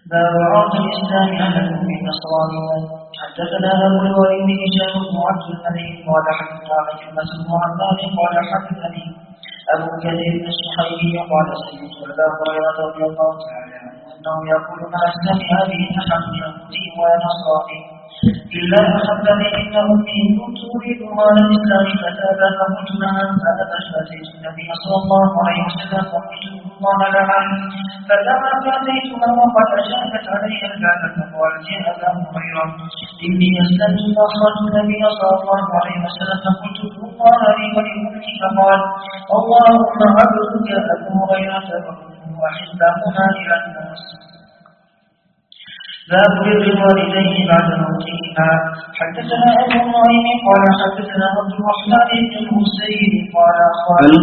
باب عرض الإسلام على الأمم النصرانية. حدثنا أبو الوليد هشام بن عبد الملك قال حدثنا عكرمة بن عمار قال حدثني أبو كثير الصحيحي قال سمعت أبا هريرة رضي الله تعالى عنه أنه يقول ما سمع به أحد يهودي ولا نصراني إلا أخبرني إن أمي كنت أريد مال الإسلام فتابا فقلت لها فأبت فأتيت النبي صلى الله عليه وسلم فقلت الله لعن فلما فأتيتها وقد أجابت علي الباب فقالت يا أبا هريرة إني أسلمت فأخرجت النبي صلى الله عليه وسلم فقلت الله لي ولأمك فقال اللهم عبدك أبو هريرة وحزبهما إلى الناس. باب بر الوالدين بعد موتهما. حدثنا أبو نعيم قال حدثنا عبد الرحمن بن الحسين قال أخبرني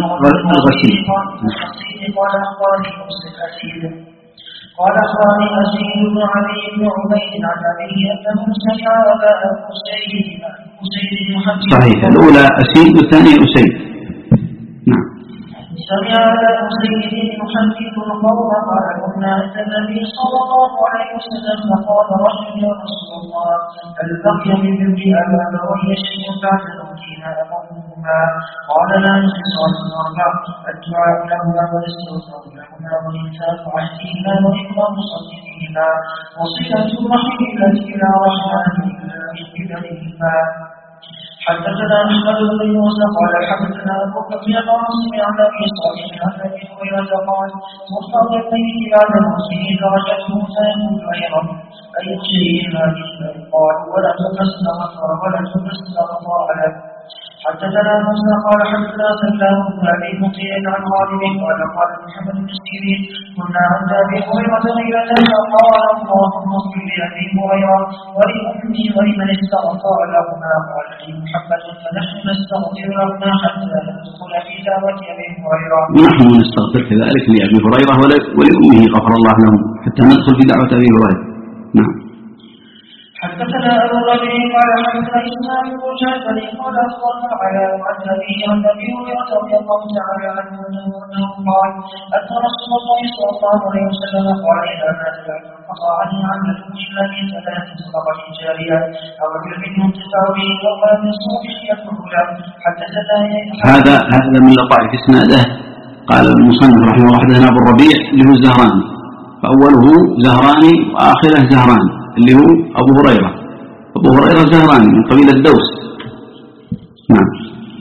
أسيد بن علي بن عبيد عن أبيه أنه سمع أبا أسيد محمد. صحيح، الأولى أسيد والثانية أسيد. نعم. سمع أبا أسيد يحدث القوم قال كنا عند النبي صلى الله عليه وسلم فقال رجل يا رسول الله هل بقي من بر أبوي شيء بعد موتهما أمرهما؟ قال لا يحصى الأربع الدعاء لهما والاستغفار لهما وإنفاق عهدهما وإكرام صديقهما وصلة الرحم التي لا رحمن إلا ببرهما. حدثنا أحمد بن موسى قال حدثنا أبو بكر العاصم عن أبي صالح عن أبي هريرة قال مصطفى البيت بعد موته درجته فيقول أيضا أي شيء هذه قال ولا تستغفر ولا تستغفر له. حدثنا موسى قال حدثنا سلام بن أبي مطيع عن غالب قال قال محمد بن سيرين كنا عند أبي هريرة ليلة فقال اللهم اغفر لأبي هريرة ولأمي ولمن استغفر لهما. قال لي محمد فنحن نستغفر لهما حتى ندخل في دعوة أبي هريرة. نحن نستغفر كذلك لأبي هريرة ولأمه غفر الله لهم حتى ندخل في دعوة أبي هريرة. نعم. حدثنا أبو الربيع قال حدثنا إسماعيل بن جعفر قال أخبرنا على عن أبي هريرة رضي الله تعالى عنه أنه قال أتى رسول الله صلى الله عليه وسلم قال إذا مات العبد انقطع عنه عمله إلا من ثلاث صدقة جارية أو بر ينتفع به أو ولد صالح يدعو له. حدثنا هذا من لطائف إسناده. قال المصنف رحمه الله حدثنا أبو الربيع اللي هو الزهراني، فأوله زهراني وآخره زهراني اللي هو أبو هريرة. أبو هريرة زهراني من قبيلة دوس. نعم.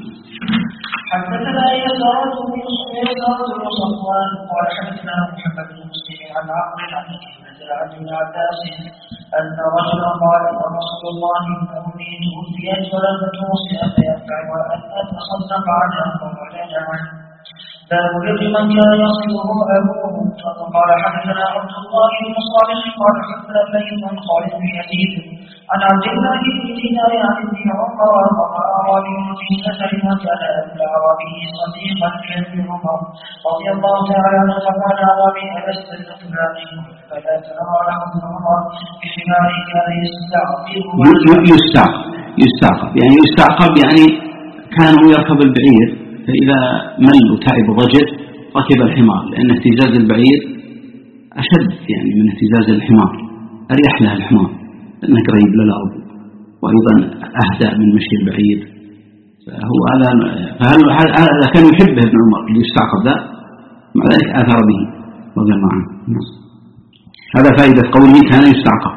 حدثنا يسارة بن صفوان قال حدثنا محمد بن مسلم عن عمرو عن كلمة عن ابن عباس أن رجلا قال يا رسول الله إن أمي توفيت ولم توصي فينفع وأن أتصدق عنها فوجد عنه. باب بر من كان يصله أبوه. فقال حدثنا عبد الله بن صالح قال حدثنا الليث عن خالد بن يزيد عن عبد الله بن دينار عن ابن عمر أعرابي في سفر وكان أبو الأعرابي صديقا لابن عمر رضي الله تعالى عنه فقال أعرابي ألست فلان فلا ترى له ابن عمر بحمار كان يستعقب يعني يستعقب يعني كانوا يركب البعير فإذا مل وتعب وضجر ركب الحمار، لأن اهتزاز البعير أشد يعني من اهتزاز الحمار، أريح له الحمار لأنه قريب للأرض وأيضا أهدى من مشي البعير. هذا كان يحبه ابن عمر اللي يستعقب ذا، مع ذلك آثر به رضي الله عنه. هذا فائدة قوله كان يستعقب.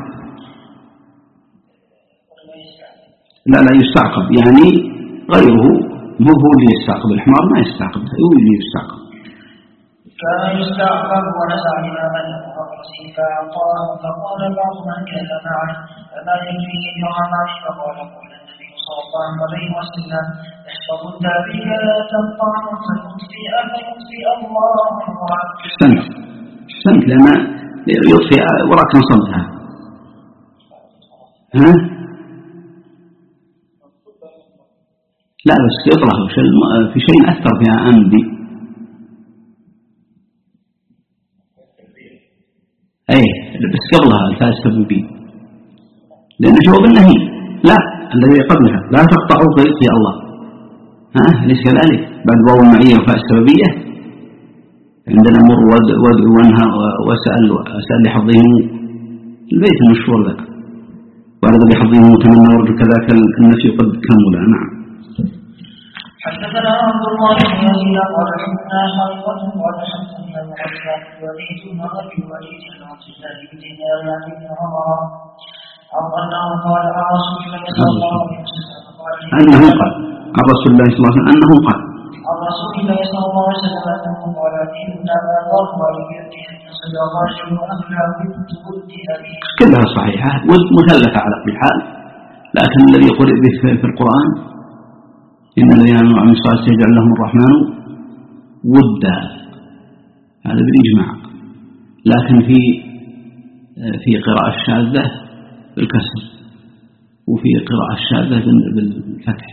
لا يستعقب يعني غيره، مو هو اللي يستعقب الحمار، ما يستعقب، هو اللي يستعقب. كان يستعقب ونسع إماما رأسه فأعطاه فقال بعض من كان معه فما يكفيه درهمان فقال قال النبي صلى الله عليه وسلم احفظ التابعين لا تنطعن فيطفئ الله أحسنت لما يطفئ وراك نصبها. لا بس يطرح في شيء أثر فيها أمدي بس قبلها الفاء السببية، لأن جواب النهي لا الذي قبلها لا تقطعوا فيطفئ الله. ليس كذلك؟ بعد واو المعية وفاء السببية عندنا مر وادعو وانهى واسأل لحظهم البيت المشهور ذاك وهذا بحظه متمنى ورجو كذاك النفي قد كمل. نعم. حدثنا عبد الله بن يزيد قال حدثنا حريقة قال حدثنا معاذ وليد بن ابي وليد بن عبد الله بن دينار بن عمر انه قال عن رسول الله صلى الله عليه وسلم انه قال عن رسول الله صلى الله عليه وسلم انه قال عن رسول الله صلى الله عليه وسلم انه قال انما ضر بيده ان يصل الرجل اهله بالود ابيه. كلها صحيحه مثلثه على كل حال، لكن الذي قرئ به في القران إن الذين آمنوا وعملوا الصالحات سيجعل لهم الرحمن ودا، هذا بالإجماع. لكن في قراءة الشاذة بالكسر، وفي قراءة الشاذة بالفتح.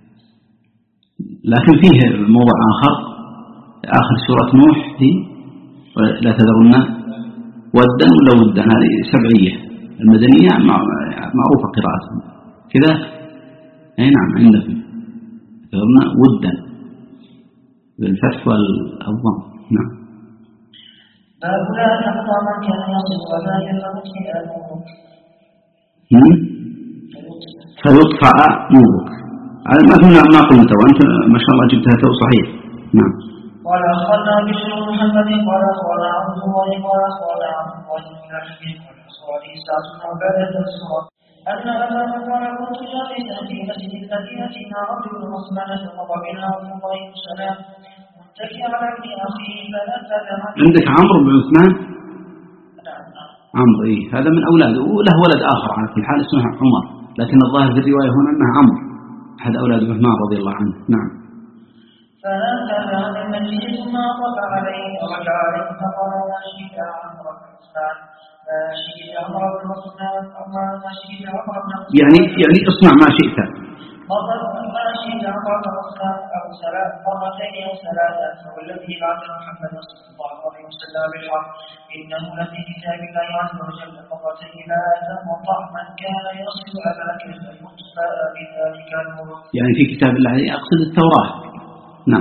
لكن فيه موضع آخر سورة نوح في لا تذرن ودا ولا ودا، هذه سبعية المدنية معروفة قراءتهم كذا. أي نعم عندكم تذرن ودا بالفتح والضم. نعم. باب لا تقطع من كان يصل ولا يلغط في أمورك فيطفع نورك. على ما قلت وأنت ما شاء الله جبتها تو صحيح. نعم. قال أخبرنا بشر محمد قال أخبرنا عبد الله قال أخبرنا عبد الله بن حكيم قال أخبرني سعد بن عبادة السورة أن أبا قال كنت جالسا في مسجد المدينة مع رجل عثمان فمر بنا عبد الله بن سلام متكئ على ابن أخيه فنزل. عندك عمرو بن عثمان؟ عمرو إيه، هذا من أولاده، وله ولد آخر على كل حال اسمه عمر، لكن الظاهر في الرواية هنا أنه عمرو أحد أولاد عثمان رضي الله عنه. نعم. فنزل عن المسجد ثم أطلق عليه ورجع عليه فقال ما شئت عمرو بن عثمان يعني اصنع ما شئت. ما شئت عمرو بن عثمان أو ثلاث مرتين أو ثلاثة، فوالذي بعث محمد صلى الله عليه وسلم بالحق إنه لفي كتاب الله عز وجل مرتين لا تقطع من كان يصل أباك فيطفأ بذلك النور. يعني في كتاب الله أقصد التوراة. نعم.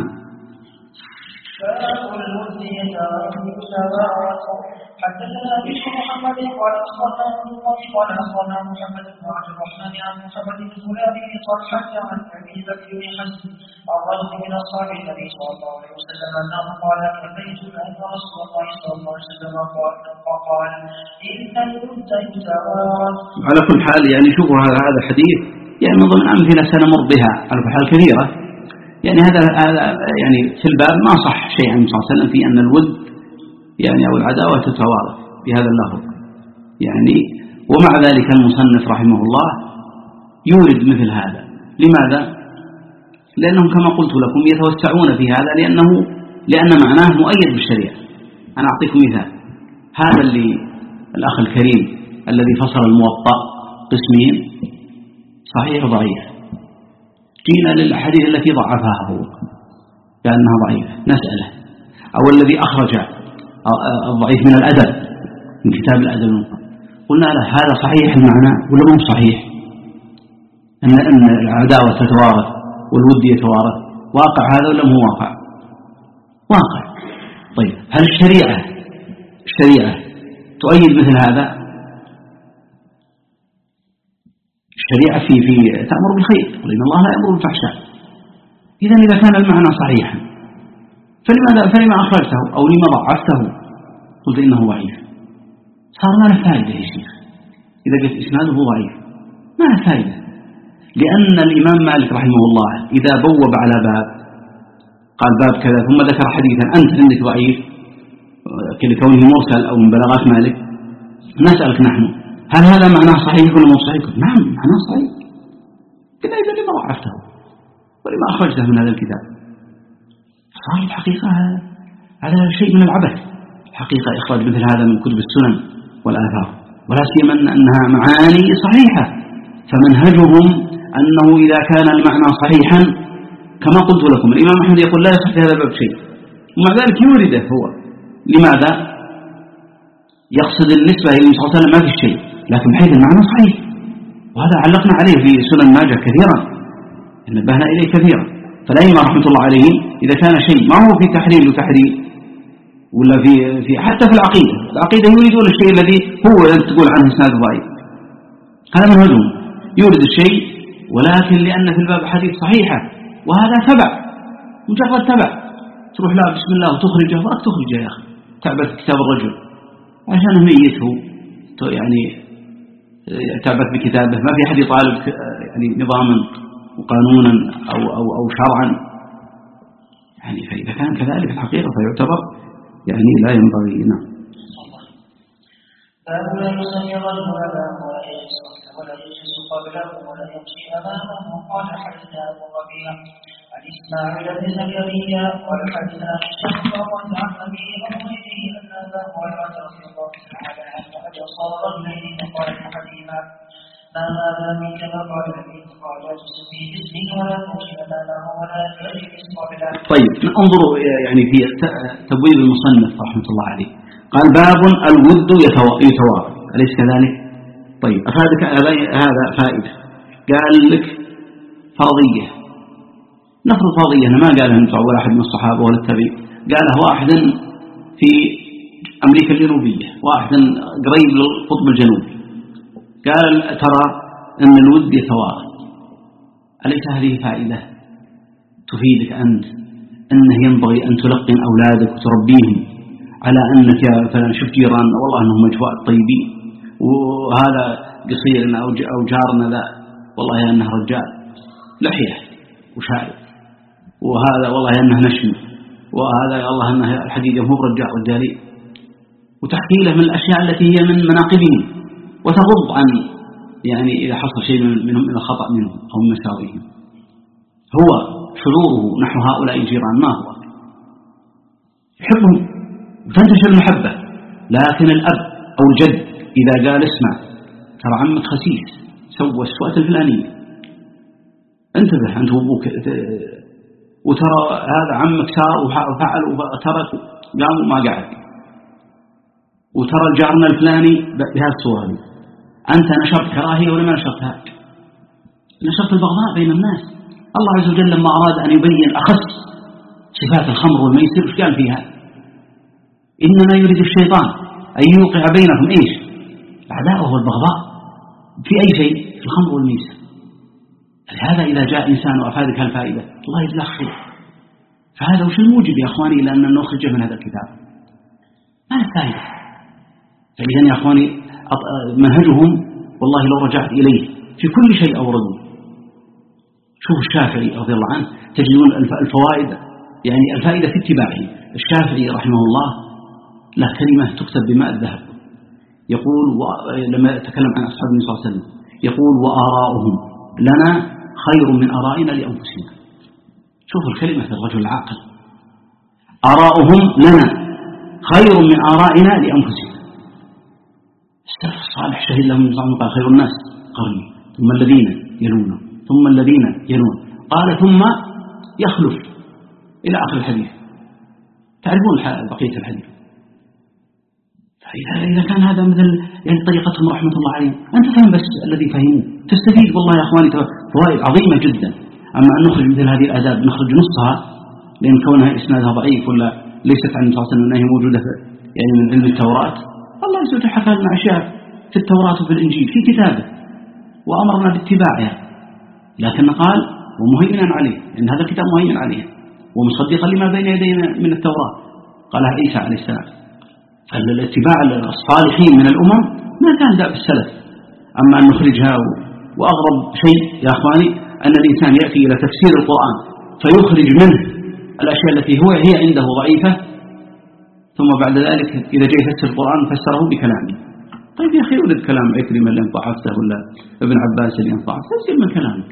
فكل الود يتبارك. حدثنا بشر محمد قال أخبرنا عبد الله قال أخبرنا محمد بن عبد الرحمن عن محمد بن فلان بن طلحة عن أبي بكر بن حزم الرجل من أصحاب النبي صلى الله عليه وسلم أنه قال كفيت أن رسول الله صلى الله عليه وسلم قال إن الود يتبارك. على كل حال يعني شوفوا هذا الحديث يعني من ضمن أمثلة سنمر بها على كل حال كثيرة. يعني هذا يعني في الباب ما صح شيء عن صلى الله عليه وسلم في أن الود يعني أو العداوة تتوارث بهذا اللفظ يعني. ومع ذلك المصنف رحمه الله يورد مثل هذا. لماذا؟ لأنهم كما قلت لكم يتوسعون في هذا لأن معناه مؤيد بالشريعة. أنا أعطيكم مثال. هذا اللي الأخ الكريم الذي فصل الموطأ قسمين صحيح ضعيف، جينا للأحاديث التي ضعفها هو لأنها ضعيفة نسأله، أو الذي أخرج الضعيف من الأدب من كتاب الأدب قلنا له هذا صحيح المعنى ولا مو صحيح؟ أن العداوة تتوارث والود يتوارث، واقع هذا ولا مو واقع؟ واقع. طيب هل الشريعة تؤيد مثل هذا؟ الشريعة في تأمر بالخير، قل إن الله لا يأمر بالفحشاء. إذا كان المعنى صحيحا فلما أخرجته أو لما ضعفته؟ قلت إنه ضعيف. صار ما له فائدة يا شيخ إذا قلت إسناده ضعيف، ما له فائدة. لأن الإمام مالك رحمه الله إذا بوب على باب قال باب كذا ثم ذكر حديثا أنت عندك ضعيف لكونه مرسل أو من بلاغات مالك، نسألك نحن هل هذا معناه صحيح ولا مو صحيح؟ نعم معناه صحيح. كذا إذا لما ضعفته ولما أخرجته من هذا الكتاب؟ صار الحقيقة على شيء من العبث حقيقة إخراج مثل هذا من كتب السنن والآثار، ولا سيما أنها معاني صحيحة. فمنهجهم أنه إذا كان المعنى صحيحا كما قلت لكم الإمام أحمد يقول لا يصح في هذا الباب شيء، ومع ذلك يورده هو. لماذا؟ يقصد النسبة إلى النبي صلى الله عليه وسلم ما في شيء، لكن بحيث المعنى صحيح. وهذا علقنا عليه في سنن ماجه كثيرا، نبهنا إليه كثيرا. فالأئمة رحمة الله عليهم إذا كان شيء ما هو في تحليل وتحريم ولا في حتى في العقيدة يريدون الشيء الذي هو تقول عنه إسناد ضعيف. هذا منهجهم، يورد الشيء ولكن لأن في الباب حديث صحيحة وهذا تبع، مجرد تبع، تروح لا بسم الله وتخرجه، ولا تخرجه يا أخي، تعبث كتاب الرجل عشان ميته، يعني تعبث بكتابه، ما في أحد يطالب يعني نظاما وقانونا أو شرعا يعني. فإذا كان كذلك الحقيقة فيعتبر يعني لا ينبغي. نعم. فلا يصلي الرجل أمامه ولا يجلس قبله ولا يمشي أمامه. قال حدثنا أبو ربيع عن إسماعيل بن زكريا قال حدثنا الشيخ عن أبيه وغيره أن أبا هريرة رضي الله تعالى عنه أبصر رجلين فقال لأحدهما ما هذا منك؟ فقال الذي قال لا تسمي باسمه ولا تمشي أمامه ولا تجلس قبله. طيب انظروا يعني في تبويب المصنف رحمة الله عليه، قال باب الود يتوارى، أليس كذلك؟ طيب أفادك هذا فائدة، قال لك فرضية، نفرض فرضية، ما قالها نفع ولا أحد من الصحابة ولا التابعين، قالها واحد في أمريكا الجنوبية، واحد قريب للقطب الجنوبي، قال ترى أن الود يتوارى. أليس هذه فائدة تفيدك أنت أنه ينبغي أن تلقن أولادك وتربيهم على أنك مثلا شوف جيران والله أنهم أجواء طيبين، وهذا قصيرنا أو جارنا لا والله أنه رجال لحية وشارب، وهذا والله أنه نشم، وهذا والله أنه الحقيقة هو رجالي، وتحكي له من الأشياء التي هي من مناقبهم، وتغض عن يعني إذا حصل شيء منهم إلى خطأ منهم أو من مساويهم. هو شعوره نحو هؤلاء الجيران ما هو يحبهم وتنتشر المحبة، لكن الأب أو الجد إذا قال اسمع ترى عمك خسيس سوى السوءة الفلانية، انتبه أنت وابوك، وترى هذا عمك سار وفعل وترك قام وما قعد، وترى الجارنا الفلاني بهذا الصورة، أنت نشرت كراهية ولا ما نشرتها؟ نشرت البغضاء بين الناس. الله عز وجل لما أراد أن يبين أخص صفات الخمر والميسر وش قال فيها؟ إنما يريد الشيطان أن يوقع بينهم إيش؟ العداوة والبغضاء في أي شيء؟ في الخمر والميسر. لهذا إذا جاء إنسان وأفادك هالفائدة الله يجزاه خير. فهذا وش الموجب يا أخواني لأن نخرجه من هذا الكتاب؟ ما الفائدة؟ فإذا يا أخواني منهجهم والله لو رجعت إليه في كل شيء أوردوا. شوف الشافعي رضي الله عنه تجدون الفوائد، يعني الفائدة في اتباعه. الشافعي رحمه الله له كلمة تكتب بماء الذهب، يقول لما يتكلم عن أصحاب النبي صلى الله عليه وسلم يقول وآراؤهم لنا خير من آرائنا لأنفسنا. شوف الكلمة الرجل العاقل، آراؤهم لنا خير من آرائنا لأنفسنا. السلف الصالح شهد لهم النبي قال خير الناس قرني ثم الذين يلونهم ثم الذين يلون، قال ثم يخلف إلى آخر الحديث. تعرفون بقية الحديث. فإذا كان هذا مثل يعني طريقتهم رحمة الله عليهم، أنت فهم بس الذي فهموه تستفيد والله يا أخواني فوائد عظيمة جدا. أما أن نخرج مثل هذه الآداب نخرج نصها لأن كونها إسنادها ضعيف ولا ليست عن صلى الله عليه وسلم أنها موجودة يعني من علم التوراة. الله عز وجل حكى لنا أشياء في التوراة وفي الإنجيل في كتابه وأمرنا باتباعها، لكن قال ومهيمنا عليه إن هذا الكتاب مهيمن عليه ومصدقا لما بين يدينا من التوراة، قالها عيسى عليه السلام. فالاتباع الصالحين من الأمم ما كان دأب السلف. أما أن نخرجها وأغرب شيء يا أخواني أن الإنسان يأتي إلى تفسير القرآن فيخرج منه الأشياء التي هي عنده ضعيفة، ثم بعد ذلك إذا جاء يفسر القرآن فسره بكلامه. طيب يا أخي ولد كلام عكرمة اللي انطعفته ولا ابن عباس اللي انطعفته تفسير من كلامك،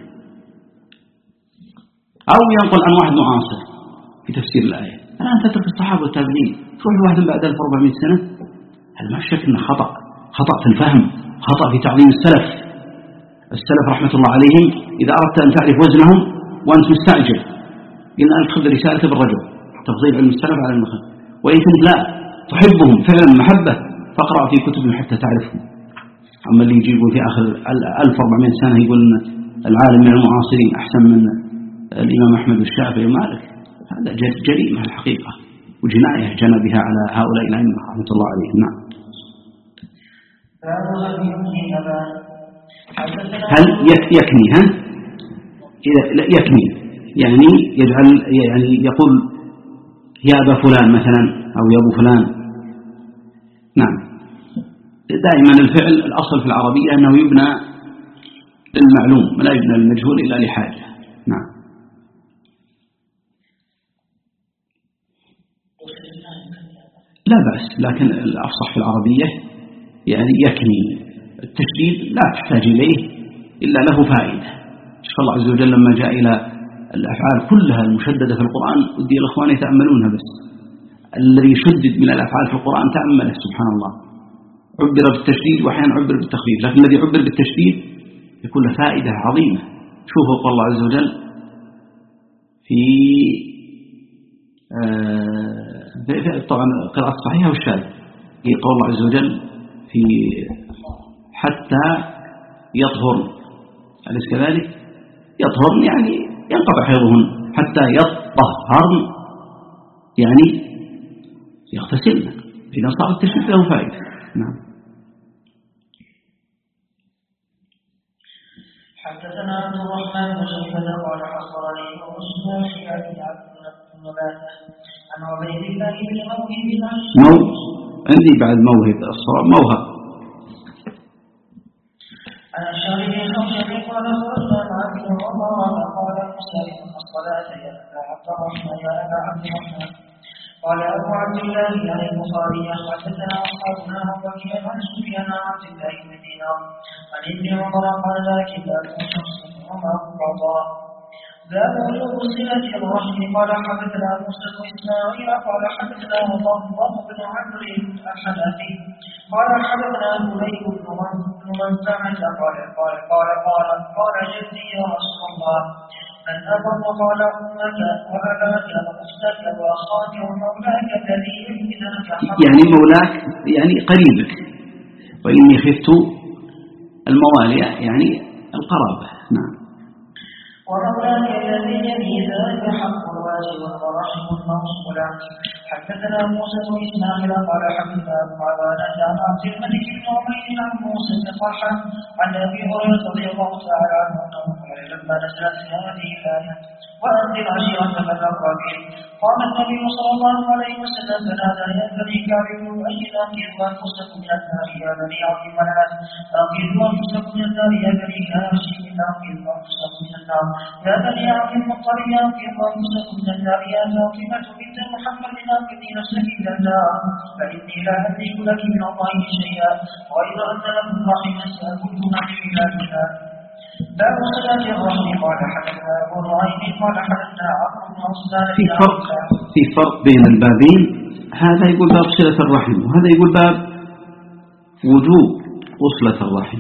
أو ينقل عن واحد معاصر في تفسير الآية. الآن تترك الصحابة والتابعين تروح لواحد بعد 1400 سنة، هل ما شك أنه خطأ في الفهم، خطأ في تعظيم السلف رحمة الله عليهم. إذا أردت أن تعرف وزنهم وأنت مستعجل قلنا أنت خذ رسالة بالرجل تفضيل علم السلف على المخل، وإن كنت لا تحبهم فعلا محبة فاقرأ في كتبهم حتى تعرفهم. أما اللي يجيبوا في آخر 1400 سنة يقول أن العالم من المعاصرين أحسن من الإمام أحمد والشافعي ومالك، هذا جريمة الحقيقة وجناية جنى بها على هؤلاء الأئمة رحمة الله عليهم. نعم. هل يكني يكني يعني يجعل يعني يقول يا أبا فلان مثلا أو يا أبو فلان. نعم. دائما الفعل الأصل في العربية أنه يبنى للمعلوم ولا يبنى للمجهول إلا لحاجة. نعم. لا بأس، لكن الأفصح في العربية يعني يكني. التشديد لا تحتاج إليه إلا له فائدة. شاء الله عز وجل لما جاء إلى الأفعال كلها المشددة في القرآن ودي الأخوان يتأملونها، بس الذي يشدد من الأفعال في القرآن تأمله سبحان الله. عبر بالتشديد وأحيانا عبر بالتخفيف، لكن الذي عبر بالتشديد يكون له فائدة عظيمة. شوفوا قول الله عز وجل في طبعا قراءة صحيحة والشاذ، في قول الله عز وجل في حتى يطهرن، أليس كذلك؟ يطهرن يعني ينقطع حيضهن، حتى يطهرن يعني يغتسلن، إذا صار التشريف له فائدة. نعم. حدثنا عبد الرحمن بن شيبة قال حصرني ومسلم شيعة عبد عن عبيد الله بن موهب عندي بعد موهب الصواب موهب. عن شارب الخشب قال خرجنا مع ابن عمر فقال مسلم الصلاة يا أبا عبد الرحمن يا أبا عبد الرحمن. قال أبو عبد الله عن البخاري حدثنا أصحابنا وكيل عن سفيان عن عبد الله بن دينار عن ابن عمر قال لكن لا شخص عمر القضاء. باب وجوب صلة الرحم. قال حدثنا موسى بن إسماعيل قال حدثنا الله بن عمرو الحنفي قال حدثنا مليك بن منزعة قال جدي يا رسول الله من أبر قال أمك وأباك وأختك وأخاك ومولاك الذي يمكنك يعني مولاك يعني قريبك، وإني خفت الموالي يعني القرابة. نعم. ومولاك الذي يلي ذلك حق الواجب ورحم الموصولة. حدثنا موسى بن إسماعيل قال حدثنا أبو عوانة عن عبد الملك بن عمير عن موسى بن طلحة عن أبي هريرة رضي الله تعالى عنه قال لما نزلت هذه الآية وأنذر عشيرتك الأقربين قال النبي صلى الله عليه وسلم فنادى يا بني كعب بن لؤي أنقذوا أنفسكم من النار يا بني عبد مناف أنقذوا أنفسكم من النار يا بني هاشم أنقذوا أنفسكم من النار يا بني عبد المطلب أنقذوا أنفسكم من النار يا فاطمة بنت محمد أنقذي نفسك من النار فإني لا أملك لك من الله شيئا غير أن لكم رحما سأكلها في بلادنا. باب صلاة الرحم. قال حدثنا أبو نعيم قال حدثنا عمرو بن عثمان في فرق بين البابين، هذا يقول باب صلة الرحم وهذا يقول باب وجوب وصلة الرحم.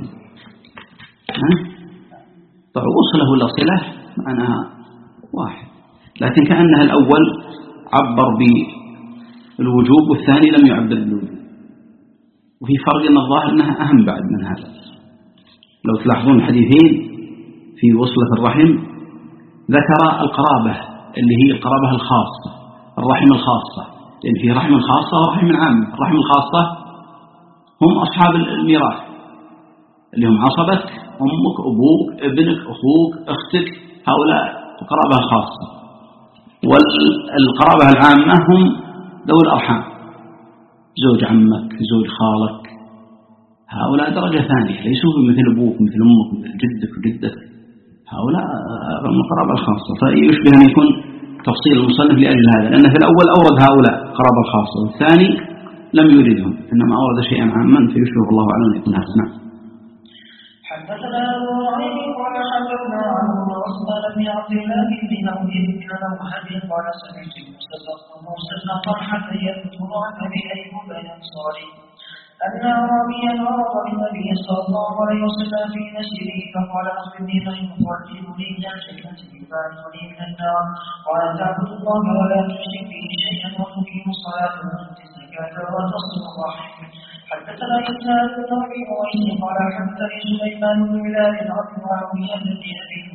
طبعا وصله ولا صلة معناها واحد، لكن كأنها الأول عبر بالوجوب والثاني لم يعبر بالوجوب، وفي فرق أن الظاهر أنها أهم بعد من هذا. لو تلاحظون الحديثين في وصلة الرحم ذكر القرابة اللي هي القرابة الخاصة، الرحم الخاصة، لأن في رحم خاصة ورحم عامة. الرحم الخاصة هم أصحاب الميراث اللي هم عصبتك، أمك، أبوك، ابنك، أخوك، أختك، هؤلاء القرابة الخاصة. والقرابة العامة هم ذوي الأرحام، زوج عمك، زوج خالك، هؤلاء درجة ثانية، ليسوا مثل أبوك مثل أمك مثل جدك وجدك، هؤلاء من القرابة الخاصة. فيشبه أن يكون تفصيل المصنف لأجل هذا، لأن في الأول أورد هؤلاء قرابة الخاصة والثاني لم يردهم، إنما أورد شيئا عاما فيشبه الله أعلم أن يكون هذا. نعم. حدثنا أبو نعيم قال حدثنا عمرو بن عثمان بن عبد الله بن نوهب قال سمعت موسى بن طلحة يذكر عن أبي أيوب الأنصاري أن أعرابيا عرض للنبي صلى الله عليه وسلم في مسجده فقال أخبرني من يخرجني من الجنة يبعثني من النار. قال تعبد الله ولا تشرك به شيئا وتقيم الصلاة وتؤتي الزكاة وتصل الرحم. حدثنا إسماعيل بن أبي عويس قال حدثني سليمان بن بلال عن معاوية بن أبي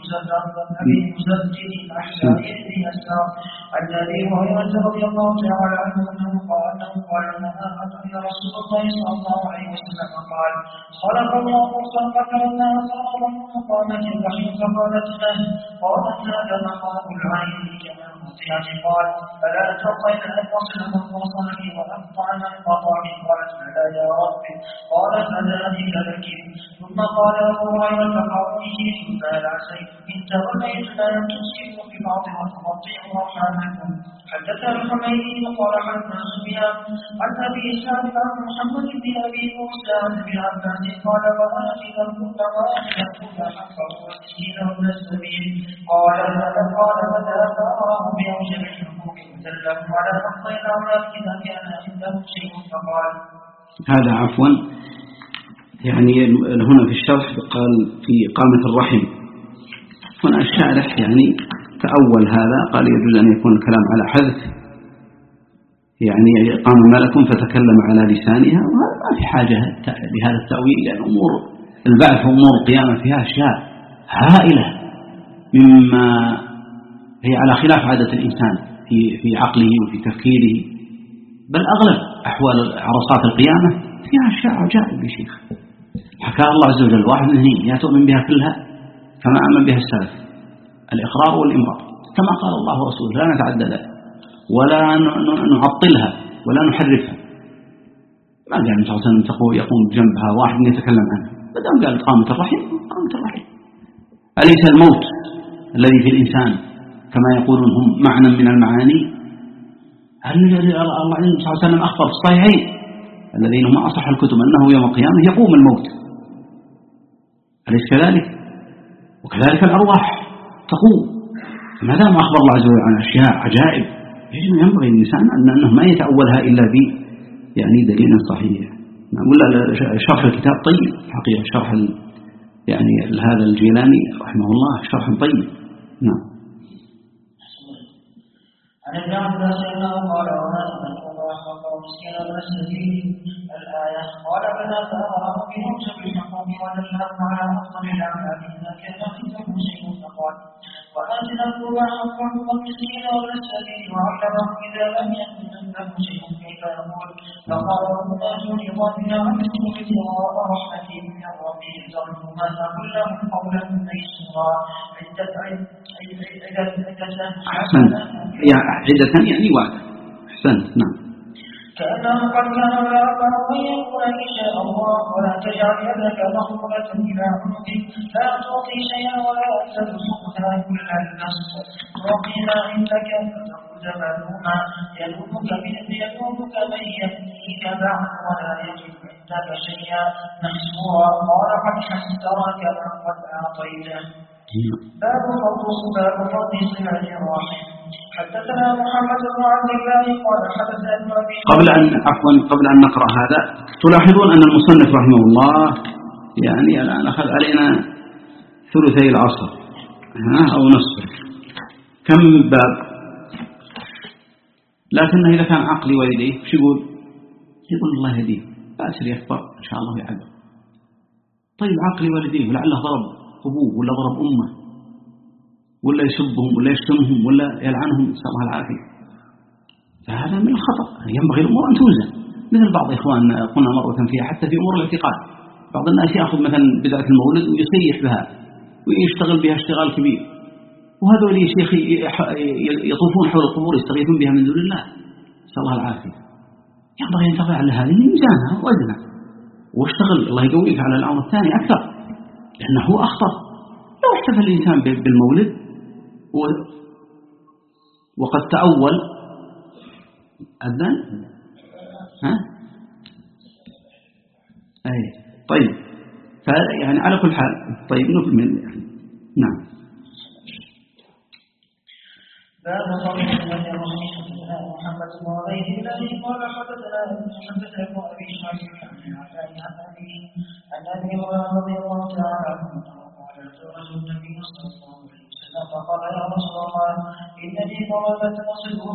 مزدد الأحياء بن يسار عن أبي هريرة رضي الله تعالى عنه أنه قال أن رسول الله صلى الله عليه وسلم قال خلق الله الخلق كأنها صار مقامة الرحم فقالت له قالت هذا مقام العين كما قطعت قال فلا تقين أن تصل من وصلك وأقطع من قطعك قالت فلا يا رب قال فذلك لك ثم قال أبو هريرة قوله ثم العسير إن توليتنا أن تفسدوا في بعض وتقطعوا أرحامكم حدثنا الحميدي قال حدثنا سفيان عن أبي سعد عن محمد بن أبي موسى عن ابن عباس قال وآخذ كل واحد كل حقه والسكين من السبيل قال فلا تراه بأوجب الحقوق ودلهم على نقض الأولاد إذا كان عنده شيء فقال هذا عفوا يعني هنا في الشرح قال في إقامة الرحم هنا الشارح يعني تأول هذا قال يجوز أن يكون الكلام على حذف يعني قام ملك فتكلم على لسانها وهذا ما في حاجة لهذا التأويل لأن يعني أمور البعث وأمور القيامة فيها أشياء هائلة مما هي على خلاف عادة الإنسان في عقله وفي تفكيره بل أغلب أحوال عرصات القيامة فيها أشياء عجائب يا شيخ حكى الله عز وجل واحد من اثنين يا تؤمن بها كلها كما آمن بها السلف الإقرار والإمرار كما قال الله ورسوله لا نتعدد ولا نعطلها ولا نحرفها ما قال النبي صلى الله عليه وسلم يقوم جنبها واحد يتكلم عنها بدأ قال قامة الرحم قامة الرحم أليس الموت الذي في الإنسان كما يقولون هم معنى من المعاني الله عليه صلى الله عليه وسلم أخبر في الصحيحين الذين هم أصح الكتب أنه يوم القيامة يقوم الموت أليس كذلك وكذلك الأرواح تقوم ما دام أخبر الله عز وجل عن أشياء عجائب يجب أن ينبغي الإنسان أنه ما يتأولها إلا يعني دليل صحيح ولا شرح الكتاب طيب حقيقة شرح يعني هذا الجيلاني رحمه الله شرح طيب نعم. عن ابن عباس انه قال وما الله حقه مسكين السبيل الايه قال فلا تراه بموجب الحقوق ودلهم على افضل الاعمال اذا كان عنده شيء فقال واتنا كل حقه والمسكين والسبيل وعلمه اذا لم يكن عنده شيء كيف يقول فقال وما جرد بنا عبده ابتغاء رحمه من ربه ترجوها فقل له قولا ميسورا عدة يعني واحد أحسنت نعم كأنه قد كان لا أقل أن يقول إن شاء الله ولا تجعل يدك مغلولة إلى عنقك لا تعطي شيئا ولا تبسطها كل البسط تعطي ما عندك فتخرج ملوما يلومك من يأتيك بعد ولا يجد عندك شيئا محسورا قال قد حسرك من قد أعطيته باب فضل صلة الرحم حدثنا محمد بن عبد الله قال حدثنا ابن ابي قبل ان نقرا هذا تلاحظون ان المصنف رحمه الله يعني الان اخذ علينا ثلثي العصر او نصفه كم باب لكنه اذا كان عقلي والديه وش يقول الله يهديه باسر يكبر ان شاء الله يعلم طيب عقلي والديه ولعله ضرب أبوه ولا ضرب أمه ولا يسبهم ولا يشتمهم ولا يلعنهم نسأل الله العافية فهذا من الخطأ ينبغي الأمور أن توزن مثل بعض إخواننا قلنا مرة فيها حتى في أمور الاعتقاد بعض الناس يأخذ مثلا بدعة المولد ويصيح بها ويشتغل بها اشتغال كبير وهذول يا شيخ يطوفون حول القبور يستغيثون بها من دون الله نسأل الله العافية ينبغي أن تضع لهذه ميزانها وزنها واشتغل الله يقويك على الأمر الثاني أكثر لأنه هو أخطر لو احتفل الإنسان بالمولد وقد تأول أذن أي طيب يعني على كل حال طيب نكمل يعني نعم باب فضل صلة الرحم حدثنا محمد بن عبيد الله قال حدثنا ابن ابي شعيب عن ابي هريره رضي الله تعالى عنه قال اعترض النبي صلى الله عليه وسلم فقال يا رسول الله ان لي قرابه تصلهم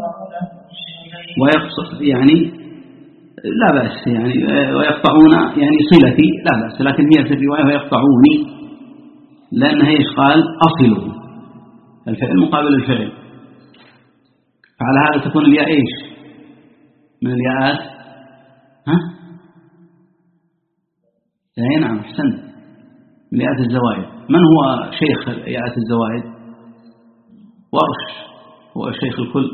ويقصد يعني لا بأس يعني ويقطعون يعني صلتي لا بأس لكن هي في الرواية ويقطعوني لأنه إيش قال أصله الفعل مقابل الفعل، فعلى هذا تكون الياء إيش من الياءات؟ أي نعم أحسنت، من ياءات الزوائد. من هو شيخ ياءات الزوائد؟ ورش هو شيخ الكل.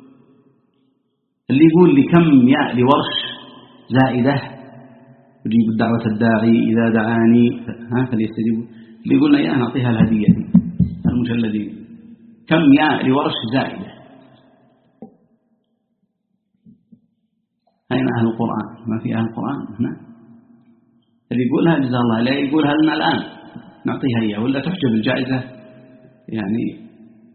اللي يقول لي كم ياء لورش زائدة يجيب الدعوة الداعي إذا دعاني فليستجيبوا، اللي يقول لي نعطيها الهدية دي المجلدين. كم ياء لورش زائدة؟ أين أهل القرآن؟ ما في أهل القرآن هنا. اللي يقولها جزاه الله لا يقولها لنا الآن نعطيها إياه، ولا تحجب الجائزة يعني.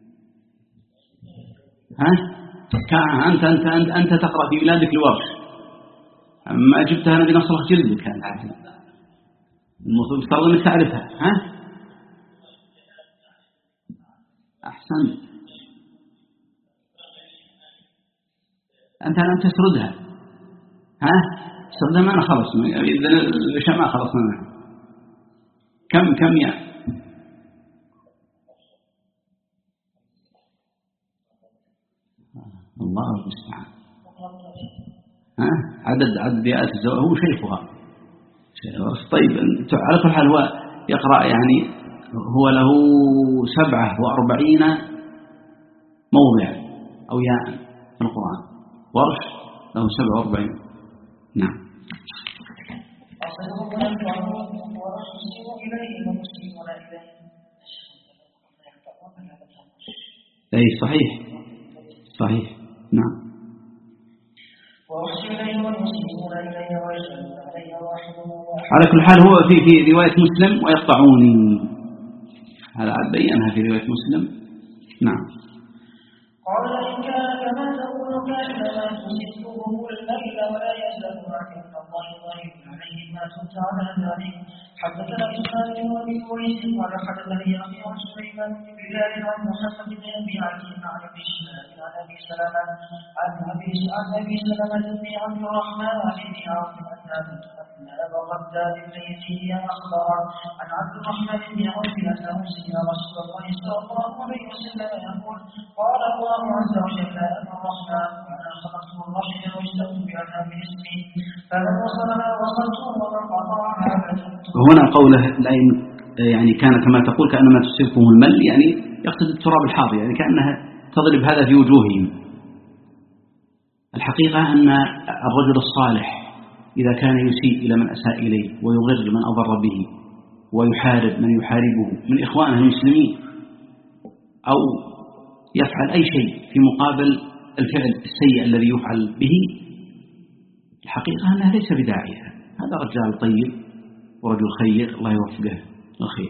أنت تقرأ في بلادك لورش، أما جبتها أنا بنصرخ جلدك كان المفروض تفضل أنك تعرفها. أحسن، أنت لم تسردها. سردها معنا خلص، إذا الشيء ما خلصنا معه. كم يا الله المستعان. عدد ياءات الزوائد هو شيخها. طيب على كل حال هو يقرأ يعني هو له 47 موضع أو ياء في القرآن، ورش له 47. نعم. أي صحيح نعم. على كل حال هو في رواية مسلم ويقطعوني، هذا بينها في رواية مسلم. نعم. قال إن كان كما تقول كأنما تسده الليل ولا يزال معك من الله ظاهر عليه ما كنت على ذلك. حدثنا إسماعيل بن أبي أويس قال حدثني أخي عن سليمان بن بلال عن محمد بن أبي عتيق عن أبي شهاب عن أبي سلمة بن عبد الرحمن بن عوف أن أبا غداد بن يزيد أخبر عن عبد الرحمن بن عوف أنه سمع رسول الله صلى الله عليه وسلم يقول قال الله عز وجل أنا الرحمن وأنا خلقت الرحم واشتقت بها من اسمي فمن وصلها وصلته ومن قطعها فجدته. هنا قوله يعني كان كما تقول كأنما تصفهم المل، يعني يقصد التراب الحاضر، يعني كأنها تضرب هذا في وجوههم. الحقيقة أن الرجل الصالح إذا كان يسيء إلى من أساء إليه ويغر من أضر به ويحارب من يحاربه من إخوانه المسلمين، أو يفعل أي شيء في مقابل الفعل السيء الذي يفعل به، الحقيقة أنها ليس بداعية. هذا رجال طيب ورجل خير الله يوفقه الخير،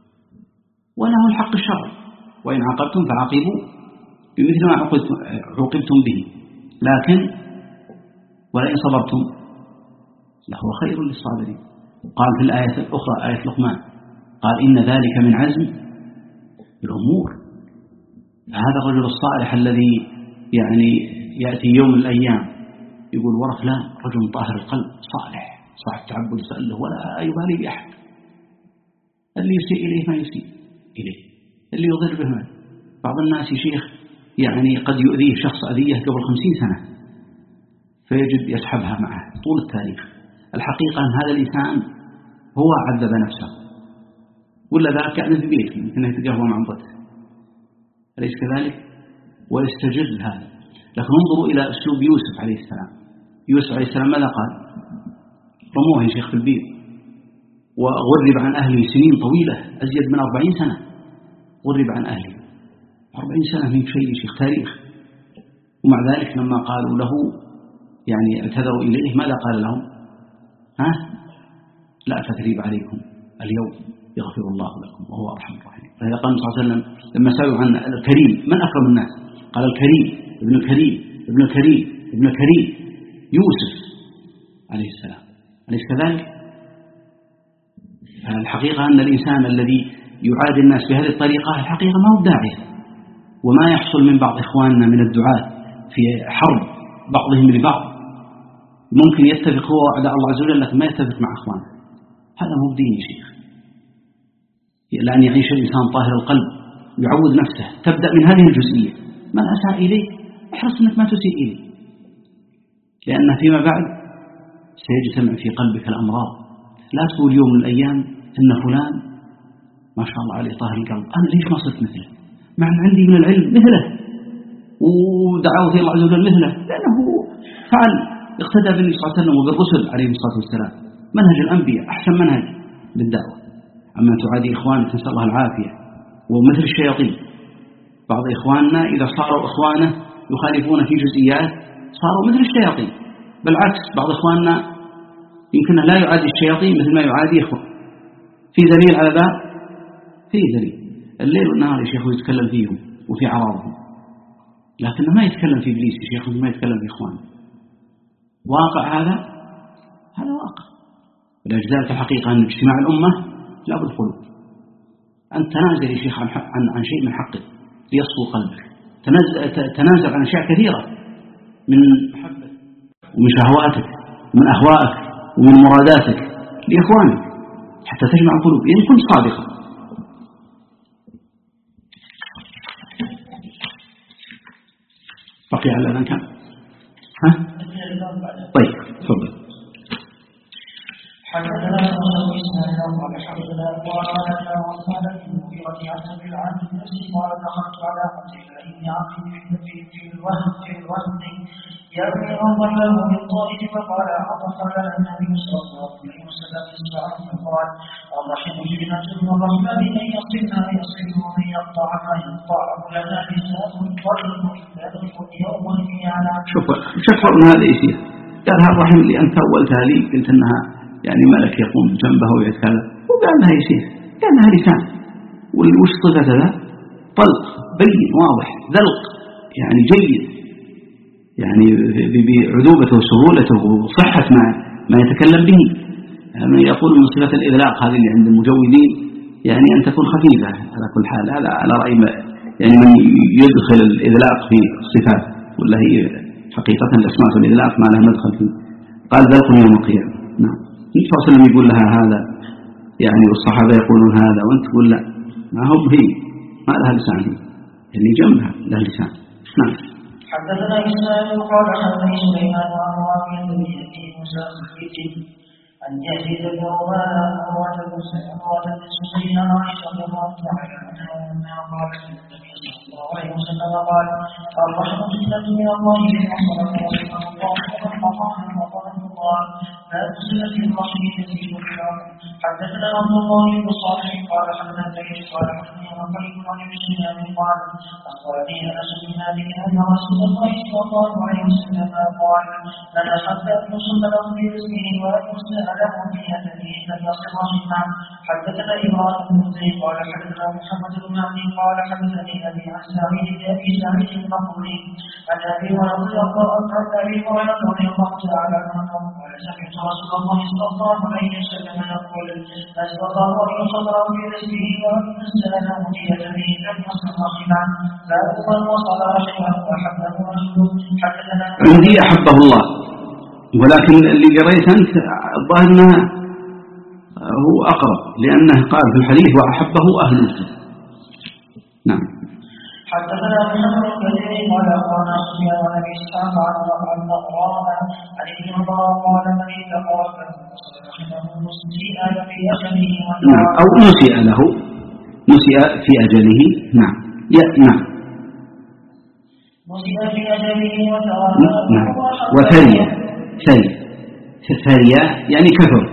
وله الحق الشرعي، وإن عاقبتم فعاقبوا بمثل ما عوقبتم به، لكن ولئن صبرتم لهو خير للصابرين. قال في الآية الأخرى آية لقمان قال إن ذلك من عزم الأمور. هذا الرجل الصالح الذي يعني يأتي يوم من الأيام يقول ورا فلان رجل طاهر القلب صالح صاحب تعبد سأله ولا يبالي بأحد، اللي يسيء إليه ما يسيء إليه، اللي يضر به ما. بعض الناس يا شيخ يعني قد يؤذيه شخص أذية قبل 50 سنة فيجب يسحبها معه طول التاريخ. الحقيقة أن هذا الإنسان هو عذب نفسه، ولا ذاك كأنه في بيته يمكن يتقهوى مع امرته، أليس كذلك؟ ويستجد هذا. لكن انظروا إلى أسلوب يوسف عليه السلام. يوسف عليه السلام ماذا قال؟ رموه يا شيخ في البير وغرب عن أهله سنين طويلة، أزيد من 40 سنة غرب عن أهله. 40 سنة من شيء يا شيخ تاريخ. ومع ذلك لما قالوا له يعني اعتذروا إليه ماذا قال لهم؟ لا تثريب عليكم اليوم يغفر الله لكم وهو أرحم الراحمين. فإذا قال صلى الله عليه وسلم لما سألوا عن الكريم من أكرم الناس قال الكريم ابن الكريم ابن الكريم ابن الكريم يوسف عليه السلام. أليس كذلك؟ الحقيقة أن الإنسان الذي يعادي الناس بهذه الطريقة الحقيقة ما هو داعي. وما يحصل من بعض إخواننا من الدعاة في حرب بعضهم لبعض، ممكن يتفق هو وعد الله عز وجل لكن ما يتفق مع أخوانه، هذا مو دين يا شيخ. لأن يعيش الإنسان طاهر القلب يعود نفسه. تبدأ من هذه الجزئية، من أساء إليك احرص أنك ما تسيء إليه، لأن فيما بعد سيجتمع في قلبك الأمراض. لا تقول يوم من الأيام إن فلان ما شاء الله عليه طاهر القلب، أنا ليش ما صرت مثله، مع أن عندي من العلم مثله ودعوت الله عز وجل مثله، لأنه فعل اقتدى بالنبي صلى الله عليه وسلم وبالرسل عليه الصلاة والسلام. منهج الأنبياء أحسن منهج بالدعوة. أما تعادي إخوانك نسأل الله العافية، ومثل الشياطين بعض إخواننا إذا صاروا إخوانه يخالفون في جزئيات صاروا مثل الشياطين، بالعكس بعض إخواننا يمكن لا يعادي الشياطين مثل ما يعادي إخوان. في دليل على ذا؟ في دليل، الليل والنهار يا شيخ يتكلم فيهم وفي عراضهم، لكنه ما يتكلم في إبليس يا شيخ، ما يتكلم في إخوانه. واقع هذا واقع. ولذلك الحقيقة أن اجتماع الأمة لا بالخلود. أن تنازل يا شيخ عن شيء من حقك ليصفو قلبك، تنازل عن أشياء كثيرة من محبتك ومن شهواتك ومن أهوائك ومن مراداتك لإخوانك حتى تجمع القلوب إن كنت صادقا. بقي على الأذان كم؟ طيب تفضل. حدثنا أبو إسماعيل قال حدثنا أبو عوانة وقال في المغيرة عن أبي العاص نفسه قال دخلت على عبد الله بن عقيل في الوهن يرمي له بالطائف فقال أطفل النبي صلى الله عليه وسلم إسماعيل فقال الرحم جنة الرحمن من يصلنا يصل ومن يقطع ما يقطع لنا لسان طريق ذلك يوم على. شوف من هذا إيش قال هالرحم اللي أنت أولتها لي قلت أنها يعني ملك يقوم جنبه ويتكلم، وقال لها يسير، قال لها لسان. وش صفة ذا؟ طلق بين واضح ذلق، يعني جيد، يعني بعذوبته وسهولته وصحة ما يتكلم به. يعني يقول من صفة الإذلاق هذه اللي عند المجودين يعني أن تكون خفيفة على كل حال. هذا على رأي يعني من يدخل الإذلاق في الصفات، ولا هي حقيقة الأسماء والإذلاق ما لها مدخل فيه. قال ذلق يوم القيامة. نعم. النبي صلى الله عليه وسلم يقول لها هذا يعني، والصحابة يقولون هذا، وأنت تقول لا، ما هو هي ما لها لسان، اللي جنبها لها لسان. نعم. حدثنا إسماعيل قال حدثني سليمان عن معاوية بن أبي موسى الخليجي أن يزيد بن عروة بن سفيان عن عائشة رضي الله تعالى عنها قالت النبي صلى الله عليه وسلم قال الرحمة جنة من الله وصلت رحمه الله وقال الله لا تسلت الرحم يزيد الحرام. حدثنا عبد الله بن صالح قال حدثنا الليث قال حدثني وقيل عن الشهاب قال أخبرني أنس بن مالك أن رسول الله صلى الله عليه وسلم قال من أحب أن يصل له برزقه وأن يسأل له في أثره فليصل رحمه. حدثنا إبراهيم بن زيد قال حدثنا محمد بن عبد قال حدثني أبي عن سعيد بن أبي سعيد المقبري عن أبي هريرة رضي الله تعالى عنه قال سمعت رسول الله صلى الله عليه وسلم يقول أسأل الله أن يصل له برزقه وأن يسأل له في أثره فليصل رحمه. باب من وصل رحمه وأحبه رسوله. حدثنا عندي أحبه الله، ولكن اللي قريت أنت الظاهر أنه هو أقرب، لأنه قال في الحديث وأحبه أهل الجنة. نعم. حدثنا محمد بن كثير قال أخبرنا سفيان عن أبي إسحاق عن نقران عن ابن عمر قال من اتقى فوصل رحمه مسيء في أجله. نعم. أو نسيء له، نسيء في أجله. نعم. نعم. مسيء في أجله نعم. وثريا ثريا يعني كثر.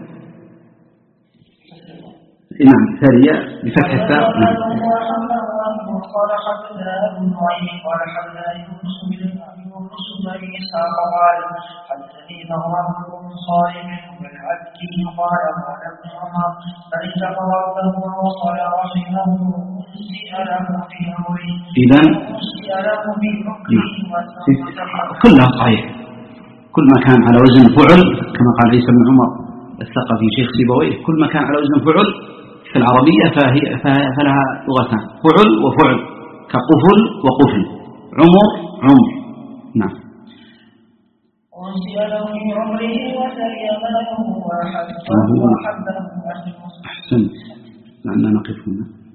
نعم. ثريا بفتح الثاء. نعم. قال حدثنا ابو نعيم قال حدثنا يونس بن ابي اسحاق قال حدثني مروان بن صالح بن عبد قال قال ابن عمر من اتقى ربه ووصل رحمه نسيء له في امره. اذا نسيء له في حكمه كلها صحيح، كل ما كان على وزن فعل كما قال عيسى بن عمر الثقفي شيخ سيبويه، كل ما كان على وزن فعل في العربية فلها لغتان، فعل وفعل، كقفل وقفل، عمر. نعم. ونسي له في عمره وسري ماله وأحبه أحسن. لعلنا نقف هنا.